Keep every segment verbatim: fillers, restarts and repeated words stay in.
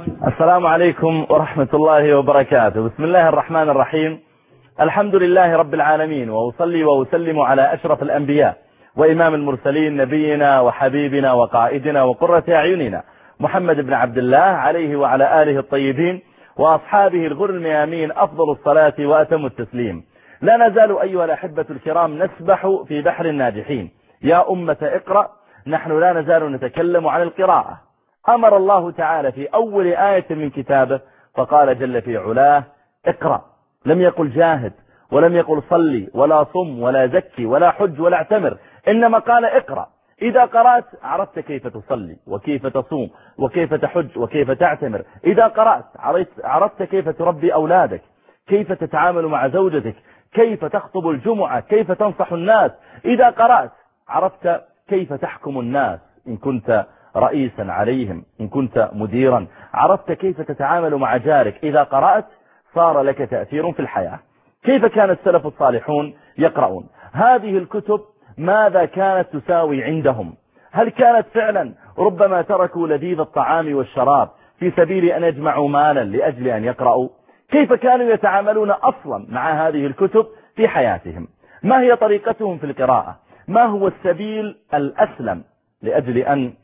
السلام عليكم ورحمة الله وبركاته. بسم الله الرحمن الرحيم. الحمد لله رب العالمين، وأصلي وأسلم على أشرف الأنبياء وإمام المرسلين، نبينا وحبيبنا وقائدنا وقرة أعيننا محمد بن عبد الله عليه وعلى آله الطيبين وأصحابه الغر الميامين أفضل الصلاة وأتم التسليم. لا نزال أيها الأحبة الكرام نسبح في بحر الناجحين. يا أمة اقرأ، نحن لا نزال نتكلم عن القراءة. أمر الله تعالى في أول آية من كتابه فقال جل في علاه اقرأ، لم يقل جاهد ولم يقل صلي ولا صم ولا زكي ولا حج ولا اعتمر، إنما قال اقرأ. إذا قرأت عرفت كيف تصلي وكيف تصوم وكيف تحج وكيف تعتمر. إذا قرأت عرفت كيف تربي أولادك، كيف تتعامل مع زوجتك، كيف تخطب الجمعة، كيف تنصح الناس. إذا قرأت عرفت كيف تحكم الناس، إن كنت رئيسا عليهم، إن كنت مديرا عرفت كيف تتعامل مع جارك. إذا قرأت صار لك تأثير في الحياة. كيف كان السلف الصالحون يقرؤون هذه الكتب؟ ماذا كانت تساوي عندهم؟ هل كانت فعلا ربما تركوا لذيذ الطعام والشراب في سبيل أن يجمعوا مالا لأجل أن يقرأوا؟ كيف كانوا يتعاملون أصلا مع هذه الكتب في حياتهم؟ ما هي طريقتهم في القراءة؟ ما هو السبيل الأسلم لأجل أن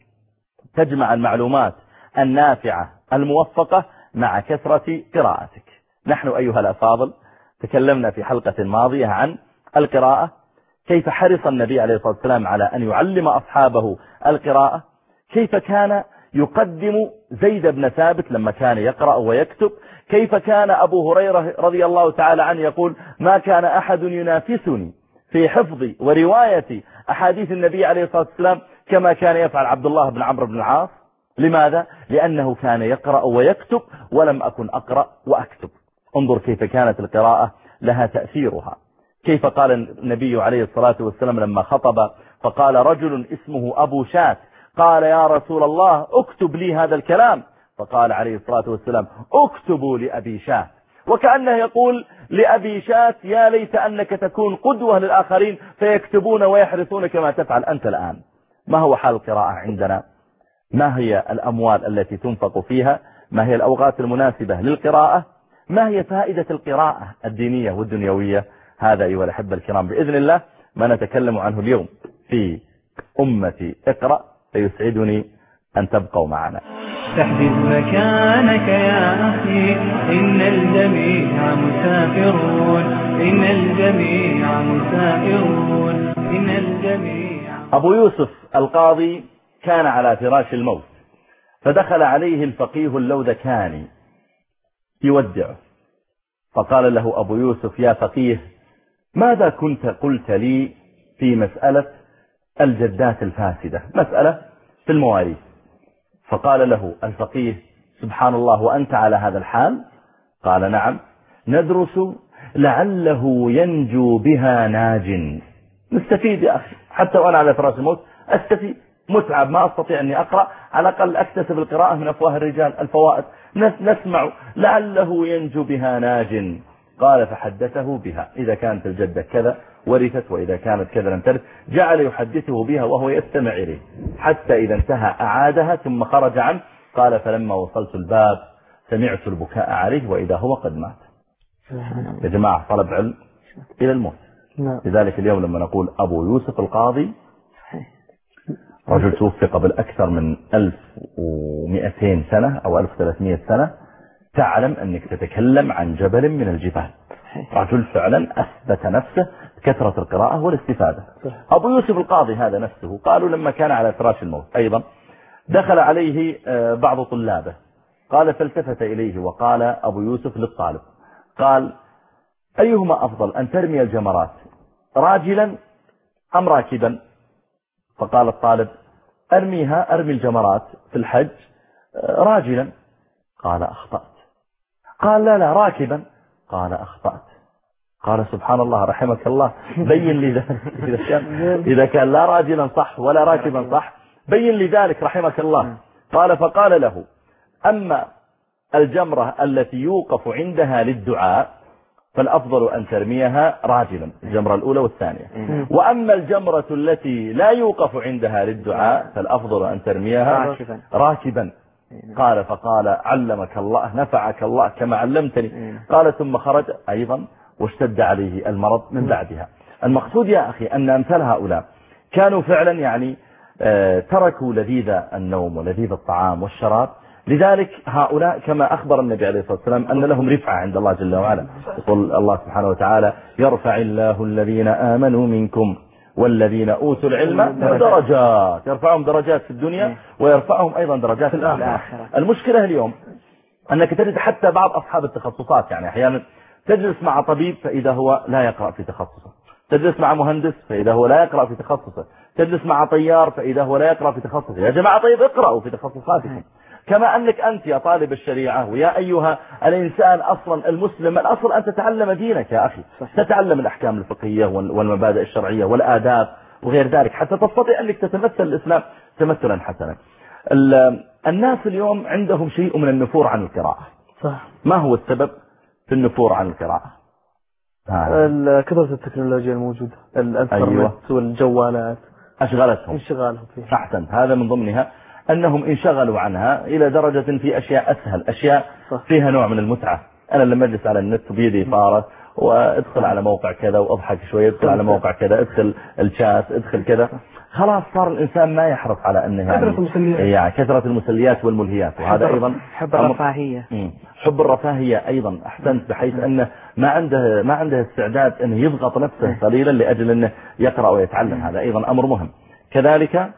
تجمع المعلومات النافعة الموفقة مع كثرة قراءتك؟ نحن أيها الأفاضل تكلمنا في حلقة ماضية عن القراءة، كيف حرص النبي عليه الصلاة والسلام على أن يعلم أصحابه القراءة، كيف كان يقدم زيد بن ثابت لما كان يقرأ ويكتب، كيف كان أبو هريرة رضي الله تعالى عنه يقول ما كان أحد ينافسني في حفظ ورواية أحاديث النبي عليه الصلاة والسلام كما كان يفعل عبد الله بن عمرو بن العاص. لماذا؟ لأنه كان يقرأ ويكتب ولم أكن أقرأ وأكتب. انظر كيف كانت القراءة لها تأثيرها. كيف قال النبي عليه الصلاة والسلام لما خطب فقال رجل اسمه أبو شات قال يا رسول الله اكتب لي هذا الكلام، فقال عليه الصلاة والسلام اكتبوا لأبي شات، وكأنه يقول لأبي شات يا ليت أنك تكون قدوة للآخرين فيكتبون ويحرصون كما تفعل أنت الآن. ما هو حال القراءة عندنا؟ ما هي الأموال التي تنفق فيها؟ ما هي الأوقات المناسبة للقراءة؟ ما هي فائدة القراءة الدينية والدنيوية؟ هذا أيها الأحبة الكرام بإذن الله ما نتكلم عنه اليوم في أمتي اقرأ، فيسعدني أن تبقوا معنا. تحدث مكانك يا أخي، إن الجميع مسافرون، إن الجميع مسافرون، إن الجميع. أبو يوسف القاضي كان على فراش الموت، فدخل عليه الفقيه اللوذكاني يودعه، فقال له أبو يوسف يا فقيه ماذا كنت قلت لي في مسألة الجدات الفاسدة، مسألة في المواريث؟ فقال له الفقيه سبحان الله وأنت على هذا الحال؟ قال نعم، ندرس لعله ينجو بها ناج. نستفيد يا أخي، حتى وأنا على فراش الموت أستفيد، متعب ما أستطيع أني أقرأ، على الأقل أكتسب القراءة من أفواه الرجال الفوائد، نسمع لعله ينجو بها ناج. قال فحدثه بها، إذا كانت الجدة كذا ورثت وإذا كانت كذا لم ترث. جعل يحدثه بها وهو يستمع إليه حتى إذا انتهى أعادها ثم خرج عنه. قال فلما وصلت الباب سمعت البكاء عليه وإذا هو قد مات. يا جماعة طلب علم إلى الموت. لذلك اليوم لما نقول أبو يوسف القاضي رجل توفي قبل أكثر من ألف ومئتين سنة أو ألف وثلاثمئة سنة، تعلم أنك تتكلم عن جبل من الجبال. رجل فعلا أثبت نفسه كثرة القراءة والاستفادة. أبو يوسف القاضي هذا نفسه قالوا لما كان على فراش الموت أيضا دخل عليه بعض طلابه، قال فالتفت إليه وقال أبو يوسف للطالب قال أيهما أفضل أن ترمي الجمرات راجلا أم راكبا؟ فقال الطالب أرميها أرمي الجمرات في الحج راجلا. قال أخطأت. قال لا لا راكبا. قال أخطأت. قال سبحان الله رحمك الله بين لي ذلك، إذا كان, إذا كان لا راجلا صح ولا راكبا صح بين لي ذلك رحمك الله. قال فقال له أما الجمرة التي يوقف عندها للدعاء فالأفضل أن ترميها راجلا، الجمرة الأولى والثانية، وأما الجمرة التي لا يوقف عندها للدعاء فالأفضل أن ترميها راكبا. قال فقال علمك الله نفعك الله كما علمتني. قال ثم خرج أيضا واشتد عليه المرض من بعدها. المقصود يا أخي أن أمثال هؤلاء كانوا فعلا يعني تركوا لذيذ النوم ولذيذ الطعام والشراب. لذلك هؤلاء كما أخبر النبي عليه الصلاة والسلام أن لهم رفعة عند الله جل وعلا. يقول الله سبحانه وتعالى يرفع الله الذين آمنوا منكم والذين أوتوا العلم درجات، يرفعهم درجات في الدنيا ويرفعهم أيضا درجات في الآخرة. المشكلة اليوم أنك تجد حتى بعض أصحاب التخصصات، يعني أحيانا تجلس مع طبيب فإذا هو لا يقرأ في تخصصه، تجلس مع مهندس فإذا هو لا يقرأ في تخصصه، تجلس مع طيار فإذا هو لا يقرأ في تخصصه. يا جماعة طيب اقرأوا في تخصصاتكم، كما أنك أنت يا طالب الشريعة ويا أيها الإنسان أصلا المسلم، الأصل أن تتعلم دينك يا أخي، تتعلم الأحكام الفقهية والمبادئ الشرعية والآداب وغير ذلك حتى تستطيع أنك تتمثل الإسلام تمثلا حسنا. الناس اليوم عندهم شيء من النفور عن القراءة. صح. ما هو السبب في النفور عن القراءة؟ كثرة التكنولوجيا الموجودة، الانترنت أيوة. والجوالات أشغلتهم انشغالهم فيها. أحسنت. هذا من ضمنها أنهم انشغلوا عنها إلى درجة في أشياء أسهل، أشياء صح. فيها نوع من المتعة. أنا لما أجلس على النت بيدي فارة وادخل على موقع كذا وأضحك شوية، ادخل على موقع كذا، ادخل الشات، ادخل كذا، خلاص صار الإنسان ما يحرص على أنه يعني, يعني كثرة المسليات والملهيات. وهذا أيضا حب الرفاهية. حب الرفاهية أيضا أحسنت، بحيث أنه ما عنده ما عنده استعداد أنه يضغط نفسه قليلا لأجل أنه يقرأ ويتعلم. هذا أيضا أمر مهم. كذلك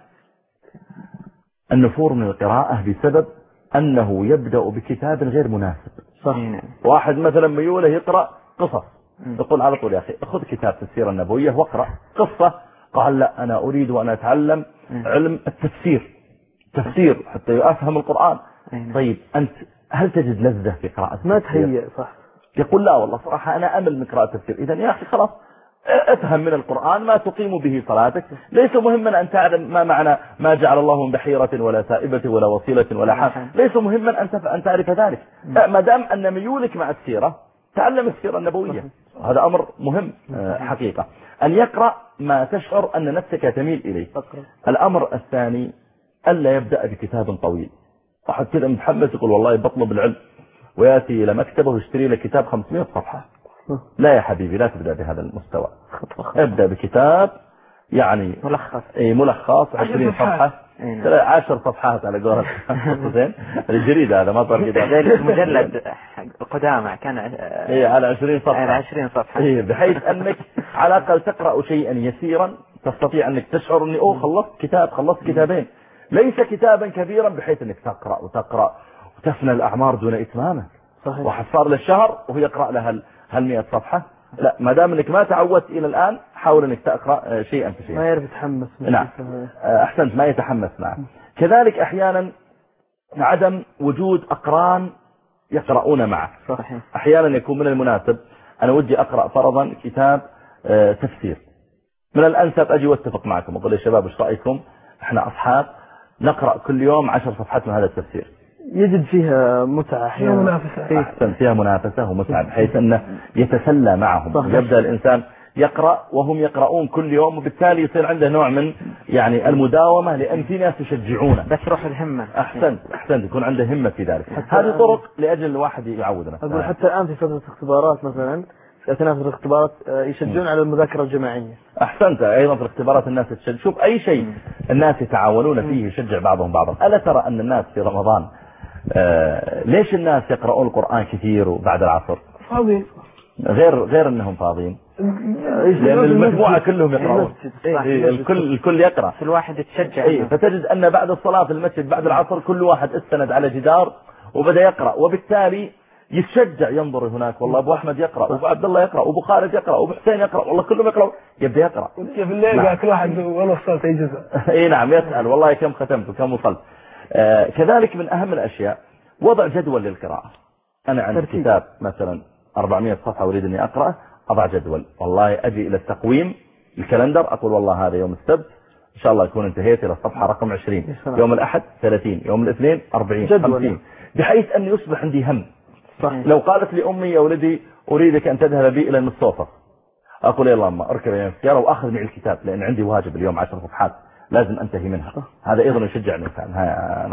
النفور من القراءة بسبب أنه يبدأ بكتاب غير مناسب. صحيح. واحد مثلا ميوله يقرأ قصص، يقول على طول يا أخي خذ كتاب السيرة النبوية واقرأ قصة. قال لا أنا أريد وأنا أتعلم علم التفسير، تفسير حتى أفهم القرآن. طيب أنت هل تجد لذة في قراءة ما تهيئ؟ صح. يقول لا والله صراحة أنا أمل من قراءة التفسير. إذن يا أخي خلاص افهم من القرآن ما تقيم به صلاتك. ليس مهما أن تعلم ما معنى ما جعل الله من بحيرة ولا سائبة ولا وصيلة ولا حام، ليس مهما أن تعرف ذلك. ما دام أن ميولك مع السيرة تعلم السيرة النبوية. هذا أمر مهم حقيقة، أن يقرأ ما تشعر أن نفسك تميل إليه. الأمر الثاني ألا يبدأ بكتاب طويل. واحد كذا متحمس يقول والله بطلب العلم ويأتي إلى مكتبه ويشتري له كتاب خمسمائة صفحة. لا يا حبيبي لا تبدأ بهذا المستوى، ابدأ بكتاب يعني ملخص اي ملخص عشرين صفحة، عشر صفحات على قولة زين الجريد هذا ما صار كده مجلد قدامى كان اي على عشرين صفحة على عشرين صفحة اي بحيث انك على الاقل تقرأ شيئا يسيرا تستطيع انك تشعر اني اوه خلصت كتاب، خلصت كتابين، ليس كتابا كبيرا بحيث انك تقرأ وتقرأ وتفنى الاعمار دون اتمامه. صحيح. واحد صار للشهر وهو يقرأ لها هالمئة صفحة. لا ما دام انك ما تعودت الى الان حاول انك تقرأ شيئا فشيئا. ما يعرف يتحمس. نعم احسنت، ما يتحمس. نعم. كذلك احيانا عدم وجود اقران يقرؤون معك. صحيح. احيانا يكون من المناسب انا ودي اقرأ فرضا كتاب تفسير، من الانسب اجي واتفق معكم اقول يا شباب ايش رايكم احنا اصحاب نقرأ كل يوم عشر صفحات من هذا التفسير. يجد فيها متعة أحيانا. أحسن، فيها منافسة ومتعة بحيث أنه يتسلى معهم. صحيح. يبدأ الإنسان يقرأ وهم يقرؤون كل يوم، وبالتالي يصير عنده نوع من يعني المداومة، لأن في ناس يشجعونه. بس روح الهمة. أحسنت أحسنت يكون عنده همة في ذلك. هذه طرق لأجل الواحد يعود نفسه. أقول حتى الآن في فترة اختبارات مثلا، في أثناء فترة الاختبارات يشجعون على المذاكرة الجماعية. أحسنت. أيضا في الاختبارات الناس تشجع. شوف أي شيء الناس يتعاونون فيه يشجع بعضهم بعضا. ألا ترى أن الناس في رمضان آه ليش الناس يقرؤون القرآن كثير وبعد العصر؟ فاضيين. غير غير انهم فاضيين، لان المجموعة كلهم يقرؤون. إيه الكل الكل يقرأ، الواحد يتشجع. إيه فتجد ان بعد الصلاة في المسجد بعد العصر كل واحد استند على جدار وبدأ يقرأ، وبالتالي يتشجع ينظر هناك والله ابو احمد يقرأ وابو عبد الله يقرأ وابو خالد يقرأ وابو حسين يقرأ، والله كلهم يقرأ، يبدأ يقرأ. في الليل قاعد كل واحد والله وصلت اي جزء. اي نعم يسأل والله كم ختمت وكم وصلت. آه كذلك من اهم الاشياء وضع جدول للقراءة. أنا عندي كتاب مثلا أربعمائة صفحة أريد أني أقرأ، أضع جدول، والله أجي إلى التقويم الكالندر أقول والله هذا يوم السبت إن شاء الله يكون انتهيت إلى الصفحة رقم عشرين، يوم الأحد ثلاثين، يوم الاثنين أربعين، خمسين، بحيث أن يصبح عندي هم. صحيح. لو قالت لي أمي يا ولدي أريدك أن تذهب بي إلى النصوصة، أقول يا الله أما أركب يا السيارة وأخذ معي الكتاب لأن عندي واجب اليوم عشر صفحات لازم أنتهي منها. هذا أيضا يشجع الإنسان. ها نعم.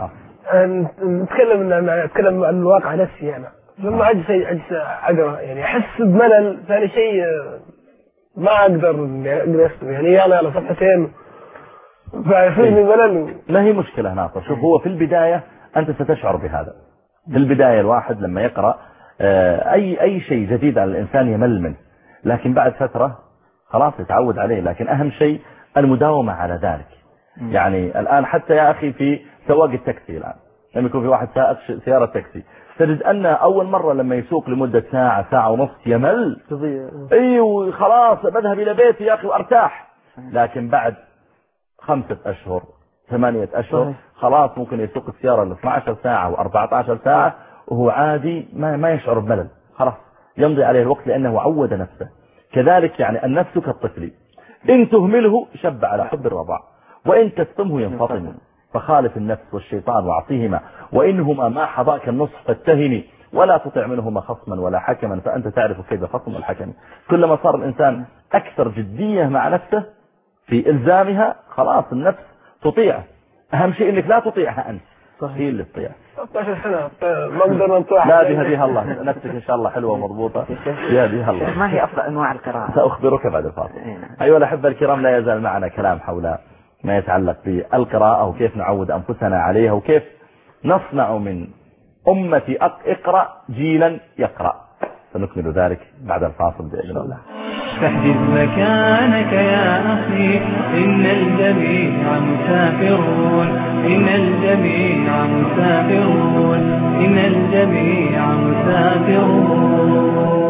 نتكلم نتكلم عن الواقع نفسي أنا لما عجز عجز أقرأ يعني أحس بملل. ثاني شيء ما أقدر أقرأ يعني يلا يلا صفحتين فيصير ملل. ما هي مشكلة ناصر. شوف هو في البداية أنت ستشعر بهذا. في البداية الواحد لما يقرأ أي أي شيء جديد على الإنسان يمل منه، لكن بعد فترة خلاص يتعود عليه. لكن أهم شيء المداومة على ذلك. يعني الآن حتى يا أخي في سواق التاكسي الآن لما يكون في واحد سائق سيارة تاكسي تجد أن أول مرة لما يسوق لمدة ساعة ساعة ونص يمل. أيوه خلاص بذهب إلى بيتي يا أخي وأرتاح. لكن بعد خمسة أشهر ثمانية أشهر خلاص ممكن يسوق السيارة ل اثنتي عشرة ساعة وأربعة عشر ساعة وهو عادي ما ما يشعر بملل. خلاص يمضي عليه الوقت لأنه عود نفسه. كذلك يعني النفس كالطفل إن تهمله شب على حب الرضاع وإن تستمه ينفطم. فخالف النفس والشيطان وعصيهما وإنهما ما حظاك النصح فاتهني ولا تطع منهما خصما ولا حكما فأنت تعرف كيف خصم الحكم. كلما صار الإنسان أكثر جدية مع نفسه في إلزامها خلاص النفس تطيعه. أهم شيء إنك لا تطيعها أنت. هي اللي تطيع. ستة عشر سنة ما قدرنا نطيعها. لا بهديها الله نفسك إن شاء الله حلوة ومضبوطة. بهديها الله. ما هي أفضل أنواع القراءة؟ سأخبرك بعد الفاصل. أيها الأحبة الكرام لا يزال معنا كلام حول ما يتعلق بالقراءة وكيف نعود أنفسنا عليها وكيف نصنع من أمة اقرأ جيلا يقرأ. سنكمل ذلك بعد الفاصل بإذن الله. فاحجز مكانك يا أخي إن الجميع مسافرون إن الجميع مسافرون إن الجميع مسافرون.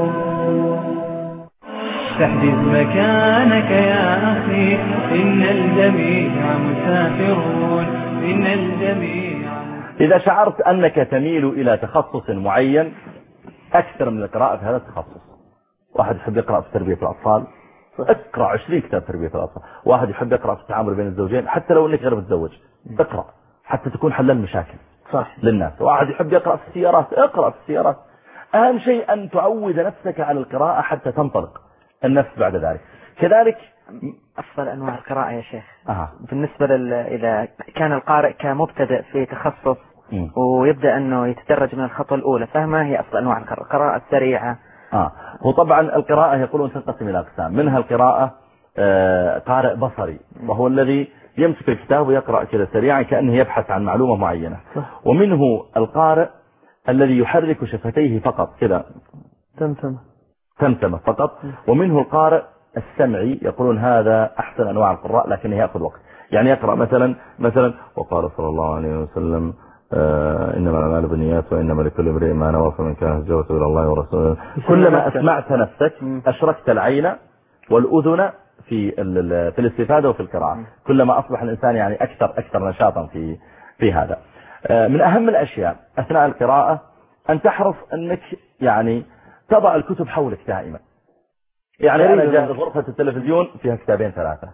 فاحجز مكانك يا أخي إن الجميع مسافرون إن الجميع. إذا شعرت أنك تميل إلى تخصص معين أكثر من القراءة في هذا التخصص. واحد يحب يقرأ في تربية الأطفال اقرأ عشرين كتاب تربية الأطفال. واحد يحب يقرأ في التعامل بين الزوجين حتى لو أنك غير متزوج اقرأ حتى تكون حل المشاكل صح للناس. واحد يحب يقرأ في السيارات اقرأ في السيارات. أهم شيء أن تعود نفسك على القراءة حتى تنطلق النفس بعد ذلك. كذلك أفضل أنواع القراءة يا شيخ أه. بالنسبة لل... إذا كان القارئ كمبتدئ في تخصص م. ويبدأ أنه يتدرج من الخطوة الأولى فما هي أفضل أنواع القراءة؟ القراءة السريعة. آه. هو طبعا القراءة يقولون تنقسم إلى أقسام. منها القراءة آه قارئ بصري وهو الذي يمسك الكتاب ويقرأ كذا سريعا كأنه يبحث عن معلومة معينة. ومنه القارئ الذي يحرك شفتيه فقط كذا تمتمة تمتمة فقط. ومنه القارئ السمعي يقولون هذا أحسن أنواع القراء لكنه يأخذ وقت. يعني يقرأ مثلا مثلا وقال صلى الله عليه وسلم آه إنما الأعمال بالنيات وإنما لكل امرئ ما نوى فمن كان هجرته إلى الله ورسوله. كلما أسمعت نفسك أشركت العين والأذن في في الاستفادة وفي القراءة. كلما أصبح الإنسان يعني أكثر أكثر نشاطا في في هذا. آه من أهم الأشياء أثناء القراءة أن تحرص أنك يعني تضع الكتب حولك دائما. يعني أنا جاء غرفة التلفزيون فيها كتابين ثلاثة.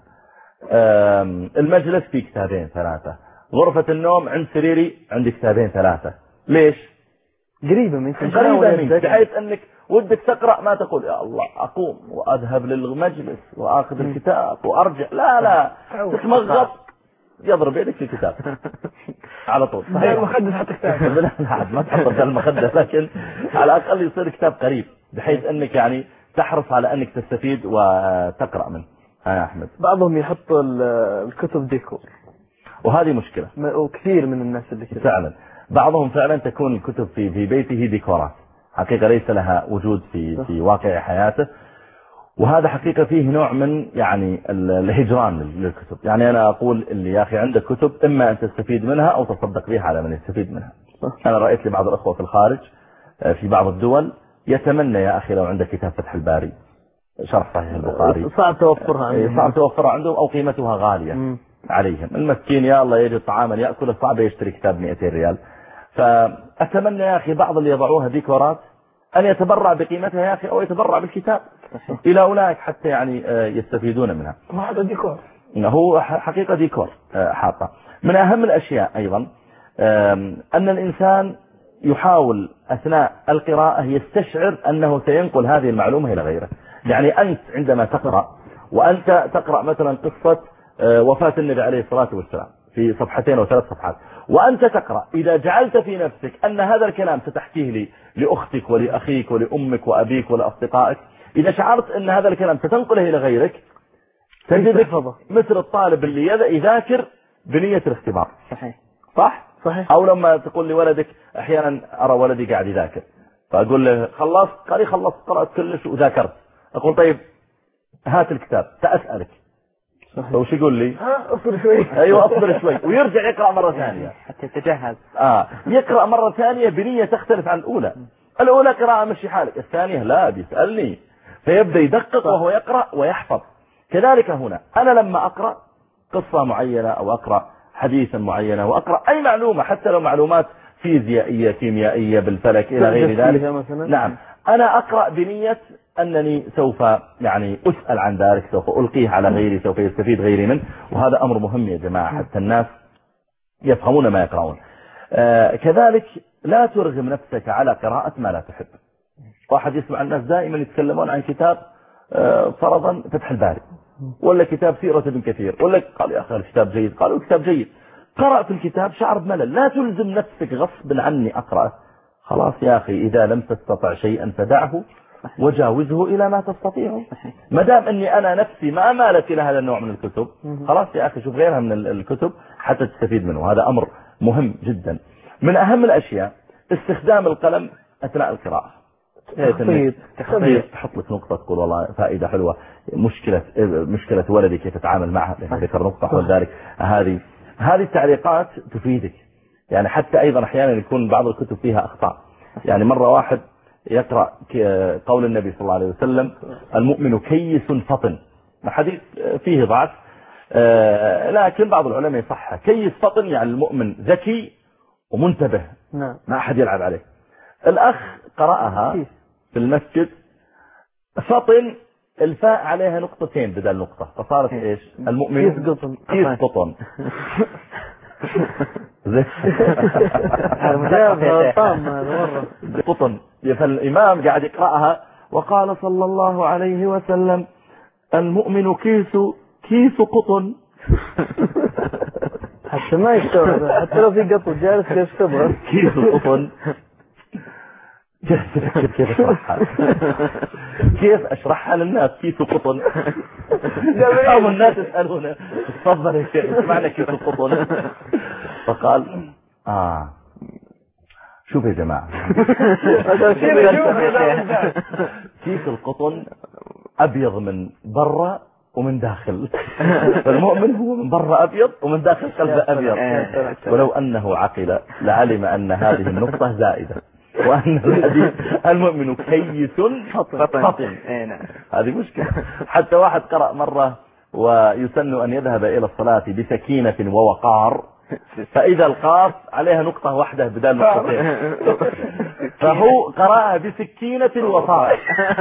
المجلس فيه كتابين ثلاثة. غرفة النوم عند سريري عندي كتابين ثلاثة. ليش؟ قريبة منك قريبة منك بحيث أنك ودك تقرأ ما تقول يا الله أقوم وأذهب للمجلس وأخذ الكتاب وأرجع. لا لا تتمغط يضرب يدك في الكتاب على طول. المخدس حتى كتاب لا ما تحط المخدس لكن على الأقل يصير كتاب قريب بحيث أنك يعني تحرص على أنك تستفيد وتقرأ منه. ها أحمد. بعضهم يحط الكتب ديكور وهذه مشكلة وكثير من الناس اللي كده فعلا. بعضهم فعلا تكون الكتب في في بيته ديكورات حقيقة ليس لها وجود في في واقع حياته. وهذا حقيقة فيه نوع من يعني الهجران للكتب. يعني أنا أقول اللي يا أخي عندك كتب إما أن تستفيد منها أو تصدق بها على من يستفيد منها. أنا رأيت لي بعض الأخوة في الخارج في بعض الدول يتمنى يا أخي لو عندك كتاب فتح الباري شرح صحيح البخاري صعب توفرها عندهم صعب توفرها عندهم أو قيمتها غالية م. عليهم. المسكين يا الله يجد طعاما يأكل صعب يشتري كتاب مئتين ريال. فأتمنى يا أخي بعض اللي يضعوها ديكورات أن يتبرع بقيمتها يا أخي أو يتبرع بالكتاب إلى أولئك حتى يعني يستفيدون منها. هذا ديكور هو حقيقة ديكور حاطة. من أهم الأشياء أيضا أن الإنسان يحاول أثناء القراءة يستشعر أنه سينقل هذه المعلومة إلى غيره. يعني أنت عندما تقرأ وأنت تقرأ مثلا قصة وفاة النبي عليه الصلاة والسلام في صفحتين أو ثلاث صفحات، وأنت تقرأ. إذا جعلت في نفسك أن هذا الكلام ستحكيه لي لأختك ولأخيك ولأمك وأبيك ولأصدقائك، إذا شعرت أن هذا الكلام ستنقله إلى غيرك، تجدك مثل الطالب اللي يذاكر بنية الاختبار. صحيح صح؟ صحيح. أو لما تقول لولدك أحيانا أرى ولدي قاعد يذاكر فأقول له خلصت؟ قال لي خلصت، قرأت كلش وذاكرت. أقول طيب هات الكتاب سأسألك. وش يقول لي؟ ها اصبر شوي. ايوه اصبر شوي، ويرجع يقرأ مرة ثانية حتى يتجهز. اه يقرأ مرة ثانية بنية تختلف عن الأولى. الأولى قراءة مشي حالك، الثانية لا بيسألني، فيبدأ يدقق وهو يقرأ ويحفظ. كذلك هنا أنا لما أقرأ قصة معينة أو أقرأ حديثا معينة وأقرأ أي معلومة، حتى لو معلومات فيزيائية كيميائية بالفلك إلى غير ذلك، نعم أنا أقرأ بنية أنني سوف يعني أسأل عن ذلك، سوف ألقيه على غيري، سوف يستفيد غيري منه. وهذا أمر مهم يا جماعة حتى الناس يفهمون ما يقرؤون. آه كذلك لا ترغم نفسك على قراءة ما لا تحب. واحد يسمع الناس دائما يتكلمون عن كتاب آه فرضا فتح الباري، ولا كتاب سيرة ابن كثير، ولا قال يا أخي الكتاب جيد، قالوا الكتاب جيد، قرأت الكتاب شعر بملل. لا تلزم نفسك غصب عني أقرأ. خلاص يا أخي إذا لم تستطع شيئا فدعه وجاوزه إلى ما تستطيع. ما دام أني أنا نفسي ما مالت إلى هذا النوع من الكتب، خلاص يا أخي شوف غيرها من الكتب حتى تستفيد منه. هذا أمر مهم جدا. من أهم الأشياء استخدام القلم أثناء القراءة. تخطيط تخطيط تحط لك نقطة تقول والله فائدة حلوة، مشكلة مشكلة ولدي كيف تتعامل معها، ذكر نقطة وذلك. هذه هذه التعليقات تفيدك. يعني حتى أيضا أحيانا يكون بعض الكتب فيها أخطاء. يعني مرة واحد يقرأ قول النبي صلى الله عليه وسلم المؤمن كيس فطن، حديث فيه ضعف لكن بعض العلماء يصحح. كيس فطن يعني المؤمن ذكي ومنتبه، نعم ما أحد يلعب عليه. الأخ قرأها في المسجد فطن الفاء عليها نقطتين بدل نقطة، فصارت إيش؟ المؤمن كيس قطن. كيس قطن. قطن. فالإمام قاعد يقرأها وقال صلى الله عليه وسلم المؤمن كيس كيس قطن. حتى ما يستوعب، حتى لو في قطن جالس يستوعب كيس قطن. كيف أشرحها كيف أشرحها للناس كيس قطن؟ قاموا الناس يسألونه تفضل يا شيخ ايش معنى كيس القطن؟ فقال آه شوف يا جماعة كيس القطن أبيض من برا ومن داخل، فالمؤمن هو من برا أبيض ومن داخل قلبه أبيض. ولو أنه عقل لعلم أن هذه النقطة زائدة، وأن الحديث المؤمن كيس فطن. هذه مشكلة. حتى واحد قرأ مرة ويسن أن يذهب إلى الصلاة بسكينة ووقار، فإذا القاف عليها نقطة واحدة بدل نقطتين، فهو قرأها بسكينة وفار.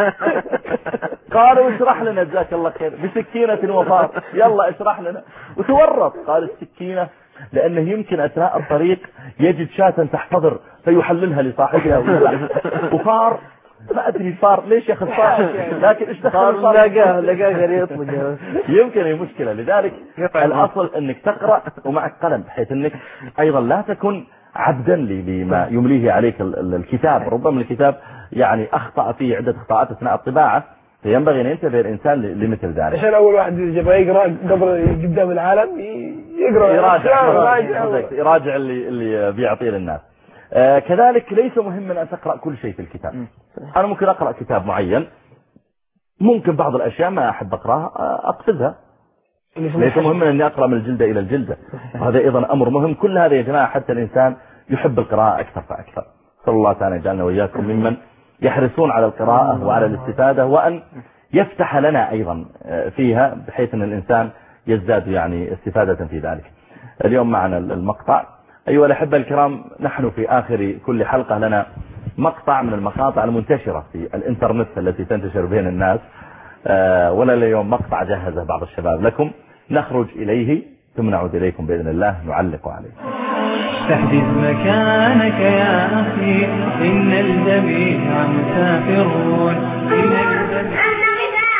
قالوا اشرح لنا جزاك الله خير بسكينة وفار، يلا اشرح لنا. وتورط قال السكينة لأنه يمكن أثناء الطريق يجد شاة تحتضر فيحللها لصاحبها، وفار ما أدري فار ليش ياخذ فار، لكن ايش دخل فار؟ لقاه لقاه قال يطلق. يمكن هي مشكلة. لذلك الأصل أنك تقرأ ومعك قلم، بحيث أنك أيضا لا تكن عبدا لما يمليه عليك الكتاب. ربما الكتاب يعني أخطأ فيه عدة أخطاءات أثناء الطباعة، فينبغي أن ينتبه الإنسان لمثل ذلك. عشان أول واحد يبغى يقرأ قبل قدام العالم يقرأ يراجع يراجع, يراجع اللي اللي بيعطيه للناس. آه كذلك ليس مهما أن تقرأ كل شيء في الكتاب. أنا ممكن أقرأ كتاب معين، ممكن بعض الأشياء ما أحب أقرأها أقصدها، ليس مهما أني أقرأ من الجلدة إلى الجلدة. وهذا أيضا أمر مهم. كل هذا يا جماعة حتى الإنسان يحب القراءة أكثر فأكثر. صلى الله تعالى يجعلنا وإياكم ممن يحرصون على القراءة وعلى الاستفادة، وأن يفتح لنا أيضا فيها بحيث أن الإنسان يزداد يعني استفادة في ذلك. اليوم معنا المقطع. أيها الأحبة الكرام، نحن في آخر كل حلقة لنا مقطع من المقاطع المنتشرة في الإنترنت التي تنتشر بين الناس، ولا اليوم مقطع جهزه بعض الشباب لكم، نخرج إليه ثم نعود إليكم بإذن الله نعلق عليه. تحجز مكانك يا أخي إن الجميع مسافرون، إن الجميع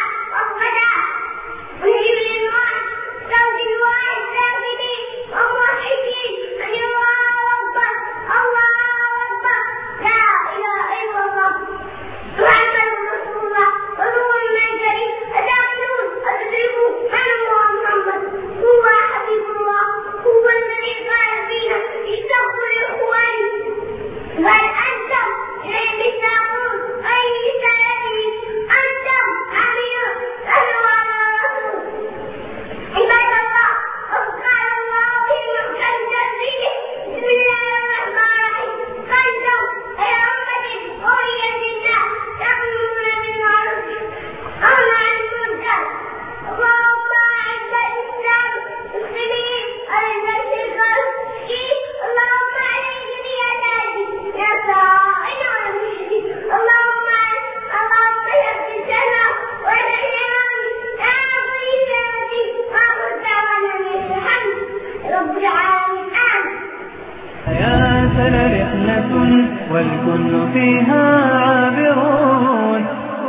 وهي للمرء زوج الواحد زوجي والله والكل فيها عابرون.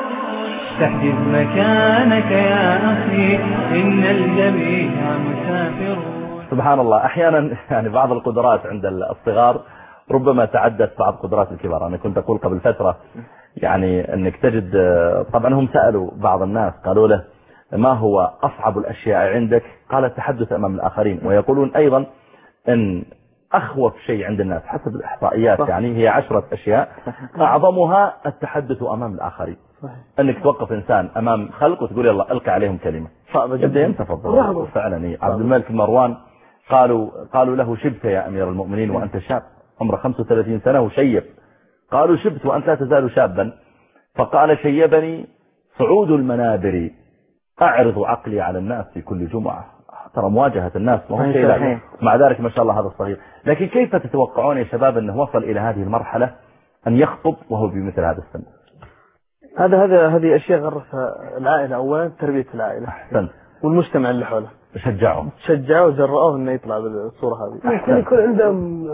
تحجز مكانك يا أخي إن الجميع مسافرون. سبحان الله، أحيانا يعني بعض القدرات عند الصغار ربما تعدت بعض قدرات الكبار. أنا كنت أقول قبل فترة يعني أنك تجد، طبعا هم سألوا بعض الناس قالوا له ما هو أصعب الأشياء عندك؟ قال التحدث أمام الآخرين. ويقولون أيضا أن أخوف شيء عند الناس حسب الإحصائيات يعني هي عشرة أشياء أعظمها التحدث أمام الآخرين. أنك توقف إنسان أمام خلق وتقول يلا ألقى عليهم كلمة صعبة جدا. تفضل. فعلا عبد الملك مروان قالوا قالوا له شبت يا أمير المؤمنين وأنت شاب عمره خمسة وثلاثين سنة وشيب. قالوا شبت وأنت لا تزال شابا. فقال شيبني صعود المنابر أعرض عقلي على الناس في كل جمعة. ترى مواجهة الناس ما هو شيء لا. مع ذلك ما شاء الله هذا الصغير. لكن كيف تتوقعون يا شباب أنه وصل إلى هذه المرحلة أن يخطب وهو بمثل هذا السن؟ هذا هذا هذه أشياء غرسها العائلة أولا، تربية العائلة. أحسن. والمجتمع اللي حوله شجعهم شجعوا وجرأوه إنه يطلع بالصورة هذه. يمكن يكون عندهم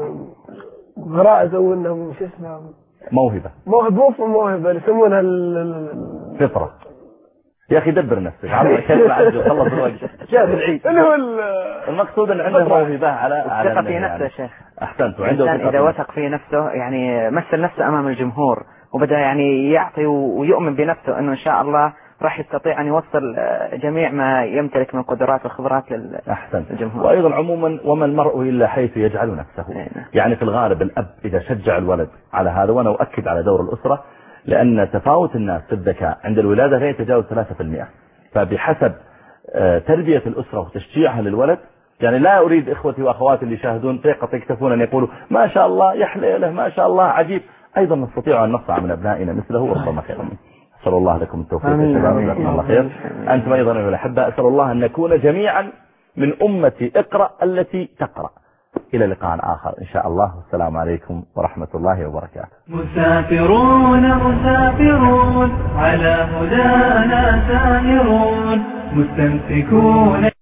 غرائز أو إنهم شو اسمه موهبة موهبة موهبة يسمونها الفطرة. يا أخي دبر نفسك على كلمة عجل خلص الوقت جاء بالعيد. اللي هو المقصود أن عنده موهبة على على الثقة في نفسه يا شيخ. أحسنت. وعنده إذا وثق في نفسه يعني مثل نفسه أمام الجمهور وبدأ يعني يعطي ويؤمن بنفسه أنه إن شاء الله راح يستطيع أن يوصل جميع ما يمتلك من قدرات وخبرات للجمهور. وأيضا عموما وما المرء إلا حيث يجعل نفسه. يعني في الغالب الأب إذا شجع الولد على هذا، وأنا أؤكد على دور الأسرة، لأن تفاوت الناس في الذكاء عند الولادة لا يتجاوز ثلاثة بالمئة. فبحسب تربية الأسرة وتشجيعها للولد، يعني لا أريد إخوتي وأخواتي اللي يشاهدون فقط يكتفون أن يقولوا ما شاء الله يحلى له ما شاء الله عجيب، أيضا نستطيع أن نصنع من أبنائنا مثله وربما خيرا منه. أسأل الله لكم التوفيق يا شباب، جزاكم الله خير. أنتم أيضا أيها الأحبة، أسأل الله أن نكون جميعا من أمة اقرأ التي تقرأ. إلى لقاء آخر إن شاء الله، والسلام عليكم ورحمة الله وبركاته. مسافرون مسافرون على هدانا سائرون مستمسكون